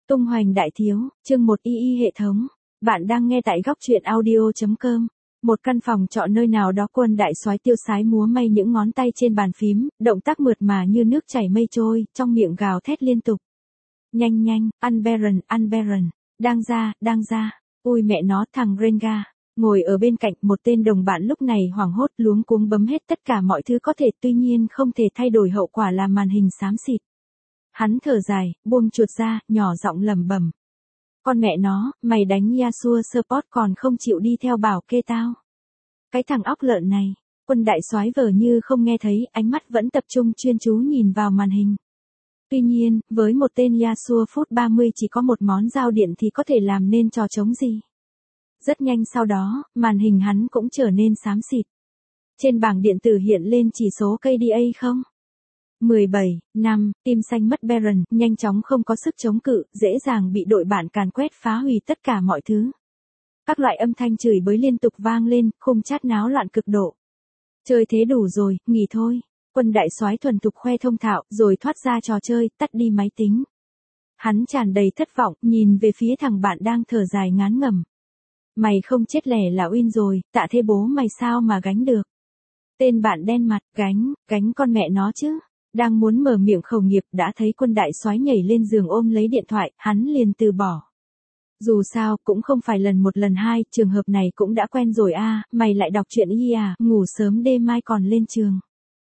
Tung hoành đại thiếu, chương 1 y hệ thống. Bạn đang nghe tại góc truyện audio.com. Một căn phòng trọ nơi nào đó Quân đại soái tiêu sái múa may những ngón tay trên bàn phím, động tác mượt mà như nước chảy mây trôi, trong miệng gào thét liên tục. Nhanh nhanh, ăn Baron, đang ra, ui mẹ nó thằng Renga. Ngồi ở bên cạnh một tên đồng bạn lúc này hoảng hốt luống cuống bấm hết tất cả mọi thứ có thể, tuy nhiên không thể thay đổi hậu quả là màn hình xám xịt. Hắn thở dài, buông chuột ra, nhỏ giọng lẩm bẩm. Con mẹ nó, mày đánh Yasuo support còn không chịu đi theo bảo kê tao. Cái thằng óc lợn này, Quân đại soái vờ như không nghe thấy, ánh mắt vẫn tập trung chuyên chú nhìn vào màn hình. Tuy nhiên, với một tên Yasuo phút 30 chỉ có một món giao điện thì có thể làm nên trò trống gì. Rất nhanh sau đó, màn hình hắn cũng trở nên xám xịt. Trên bảng điện tử hiện lên chỉ số KDA không? 17, 5, tim xanh mất Baron, nhanh chóng không có sức chống cự, dễ dàng bị đội bạn càn quét phá hủy tất cả mọi thứ. Các loại âm thanh chửi bới liên tục vang lên, khung chat náo loạn cực độ. Chơi thế đủ rồi, nghỉ thôi. Quân đại soái thuần thục khoe thông thạo, rồi thoát ra trò chơi, tắt đi máy tính. Hắn tràn đầy thất vọng, nhìn về phía thằng bạn đang thở dài ngán ngẩm. Mày không chết lẻ là win rồi, tạ thế bố mày sao mà gánh được. Tên bạn đen mặt, gánh con mẹ nó chứ. Đang muốn mở miệng khẩu nghiệp đã thấy Quân đại soái nhảy lên giường ôm lấy điện thoại, hắn liền từ bỏ. Dù sao, cũng không phải lần một lần hai, trường hợp này cũng đã quen rồi a. Mày lại đọc truyện y à, ngủ sớm đê mai còn lên trường.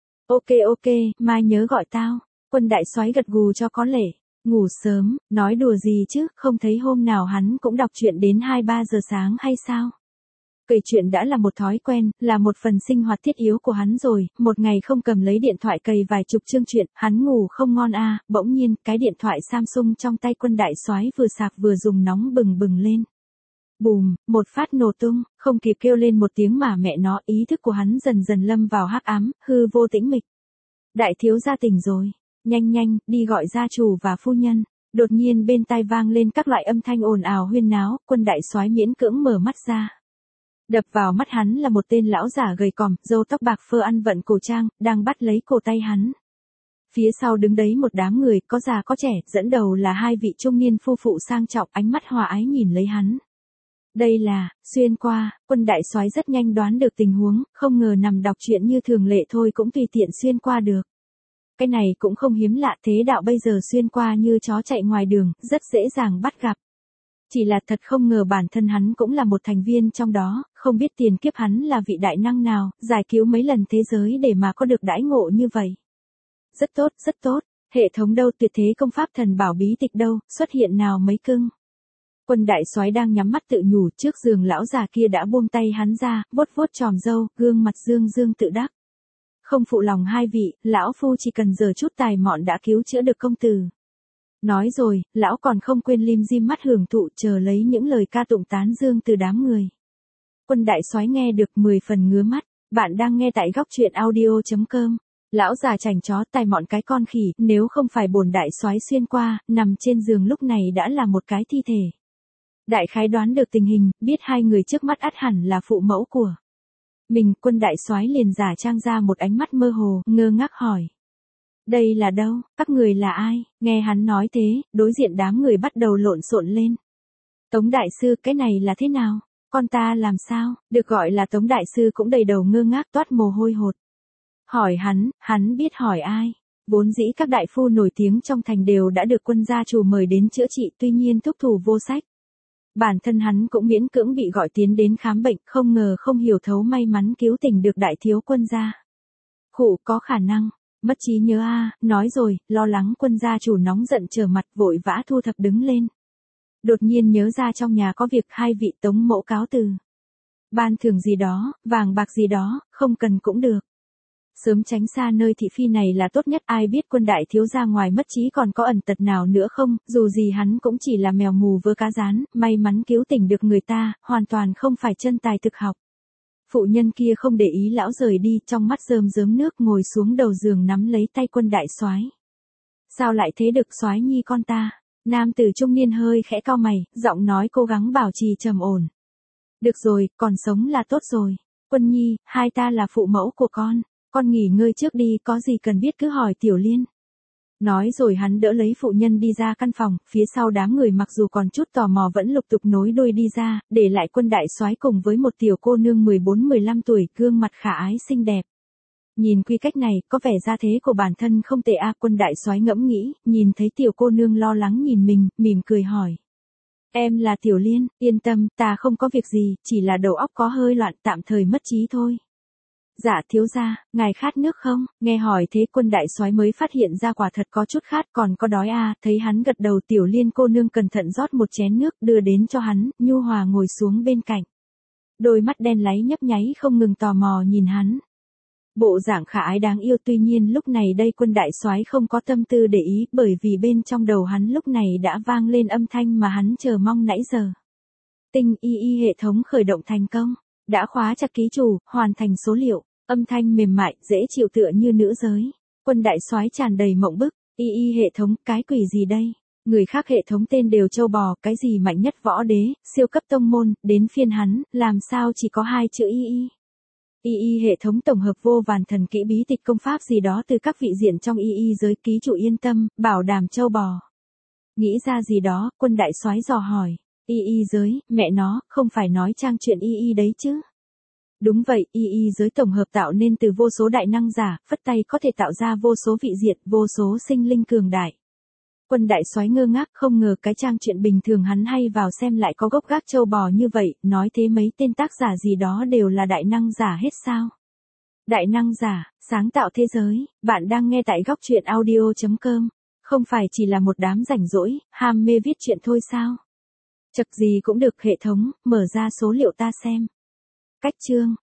Ok, mai nhớ gọi tao. Quân đại soái gật gù cho có lệ. Ngủ sớm, nói đùa gì chứ, không thấy hôm nào hắn cũng đọc truyện đến 2-3 giờ sáng hay sao? Kể chuyện đã là một thói quen, là một phần sinh hoạt thiết yếu của hắn rồi, một ngày không cầm lấy điện thoại cày vài chục chương truyện, hắn ngủ không ngon a. Bỗng nhiên, cái điện thoại Samsung trong tay Quân đại soái vừa sạc vừa dùng nóng bừng bừng lên. Bùm, một phát nổ tung, không kịp kêu lên một tiếng mà mẹ nó, ý thức của hắn dần dần lâm vào hắc ám, hư vô tĩnh mịch. Đại thiếu gia tỉnh rồi, nhanh, đi gọi gia chủ và phu nhân. Đột nhiên bên tai vang lên các loại âm thanh ồn ào huyên náo, Quân đại soái miễn cưỡng mở mắt ra. Đập vào mắt hắn là một tên lão giả gầy còm, râu tóc bạc phơ ăn vận cổ trang, đang bắt lấy cổ tay hắn. Phía sau đứng đấy một đám người, có già có trẻ, dẫn đầu là hai vị trung niên phu phụ sang trọng, ánh mắt hòa ái nhìn lấy hắn. Đây là, xuyên qua. Quân đại soái rất nhanh đoán được tình huống, không ngờ nằm đọc truyện như thường lệ thôi cũng tùy tiện xuyên qua được. Cái này cũng không hiếm lạ, thế đạo bây giờ xuyên qua như chó chạy ngoài đường, rất dễ dàng bắt gặp. Chỉ là thật không ngờ bản thân hắn cũng là một thành viên trong đó, không biết tiền kiếp hắn là vị đại năng nào, giải cứu mấy lần thế giới để mà có được đãi ngộ như vậy. Rất tốt, hệ thống đâu, tuyệt thế công pháp thần bảo bí tịch đâu, xuất hiện nào mấy cưng. Quân đại soái đang nhắm mắt tự nhủ, trước giường lão già kia đã buông tay hắn ra, vuốt chòm râu, gương mặt dương tự đắc. Không phụ lòng hai vị, lão phu chỉ cần giờ chút tài mọn đã cứu chữa được công tử. Nói rồi, lão còn không quên lim dim mắt hưởng thụ, chờ lấy những lời ca tụng tán dương từ đám người. Quân đại soái nghe được 10 phần ngứa mắt. Bạn đang nghe tại góc truyện audio.com. Lão già chảnh chó tài mọn cái con khỉ, nếu không phải bổn đại soái xuyên qua, nằm trên giường lúc này đã là một cái thi thể. Đại khái đoán được tình hình, biết hai người trước mắt ắt hẳn là phụ mẫu của mình. Quân đại soái liền giả trang ra một ánh mắt mơ hồ, ngơ ngác hỏi. Đây là đâu, các người là ai? Nghe hắn nói thế, đối diện đám người bắt đầu lộn xộn lên. Tống đại sư, cái này là thế nào? Con ta làm sao? Được gọi là Tống đại sư cũng đầy đầu ngơ ngác toát mồ hôi hột. Hỏi hắn biết hỏi ai? Vốn dĩ các đại phu nổi tiếng trong thành đều đã được Quân gia chủ mời đến chữa trị, tuy nhiên thúc thủ vô sách. Bản thân hắn cũng miễn cưỡng bị gọi tiến đến khám bệnh, không ngờ không hiểu thấu may mắn cứu tỉnh được đại thiếu Quân gia. Khụ, có khả năng. Mất trí nhớ a. Nói rồi, lo lắng Quân gia chủ nóng giận trở mặt vội vã thu thập đứng lên. Đột nhiên nhớ ra trong nhà có việc, hai vị Tống mẫu cáo từ. Ban thưởng gì đó, vàng bạc gì đó, không cần cũng được. Sớm tránh xa nơi thị phi này là tốt nhất, ai biết Quân đại thiếu gia ngoài mất trí còn có ẩn tật nào nữa không, dù gì hắn cũng chỉ là mèo mù vớ cá rán, may mắn cứu tỉnh được người ta, hoàn toàn không phải chân tài thực học. Phụ nhân kia không để ý lão rời đi, trong mắt rơm nước, ngồi xuống đầu giường nắm lấy tay Quân đại soái. Sao lại thế được soái nhi con ta? Nam tử trung niên hơi khẽ cau mày, giọng nói cố gắng bảo trì trầm ổn. Được rồi, còn sống là tốt rồi. Quân nhi, hai ta là phụ mẫu của con nghỉ ngơi trước đi, có gì cần biết cứ hỏi Tiểu Liên. Nói rồi hắn đỡ lấy phụ nhân đi ra căn phòng, phía sau đám người mặc dù còn chút tò mò vẫn lục tục nối đuôi đi ra, để lại Quân đại soái cùng với một tiểu cô nương 14-15 tuổi, gương mặt khả ái xinh đẹp. Nhìn quy cách này, có vẻ gia thế của bản thân không tệ a. Quân đại soái ngẫm nghĩ, nhìn thấy tiểu cô nương lo lắng nhìn mình, mỉm cười hỏi. Em là Tiểu Liên, yên tâm, ta không có việc gì, chỉ là đầu óc có hơi loạn, tạm thời mất trí thôi. Dạ thiếu gia, ngài khát nước không? Nghe hỏi thế Quân đại soái mới phát hiện ra quả thật có chút khát, còn có đói à. Thấy hắn gật đầu, Tiểu Liên cô nương cẩn thận rót một chén nước đưa đến cho hắn, nhu hòa ngồi xuống bên cạnh. Đôi mắt đen láy nhấp nháy không ngừng tò mò nhìn hắn. Bộ dạng khả ái đáng yêu, tuy nhiên lúc này đây Quân đại soái không có tâm tư để ý, bởi vì bên trong đầu hắn lúc này đã vang lên âm thanh mà hắn chờ mong nãy giờ. Tinh y hệ thống khởi động thành công, đã khóa chặt ký chủ, hoàn thành số liệu, âm thanh mềm mại, dễ chịu tựa như nữ giới. Quân đại soái tràn đầy mộng bức, y hệ thống, cái quỷ gì đây? Người khác hệ thống tên đều châu bò, cái gì mạnh nhất võ đế, siêu cấp tông môn, đến phiên hắn, làm sao chỉ có 2 chữ y. Hệ thống tổng hợp vô vàn thần kỹ bí tịch công pháp gì đó từ các vị diện trong giới, ký chủ yên tâm, bảo đảm châu bò. Nghĩ ra gì đó, Quân đại soái dò hỏi, giới, mẹ nó, không phải nói trang truyện đấy chứ? Đúng vậy, giới tổng hợp tạo nên từ vô số đại năng giả, phất tay có thể tạo ra vô số vị diện, vô số sinh linh cường đại. Quân đại soái ngơ ngác, không ngờ cái trang truyện bình thường hắn hay vào xem lại có gốc gác châu bò như vậy, nói thế mấy tên tác giả gì đó đều là đại năng giả hết sao? Đại năng giả, sáng tạo thế giới, bạn đang nghe tại góc truyện audio.com, không phải chỉ là một đám rảnh rỗi, ham mê viết truyện thôi sao? Chật gì cũng được, hệ thống, mở ra số liệu ta xem. Cách chương,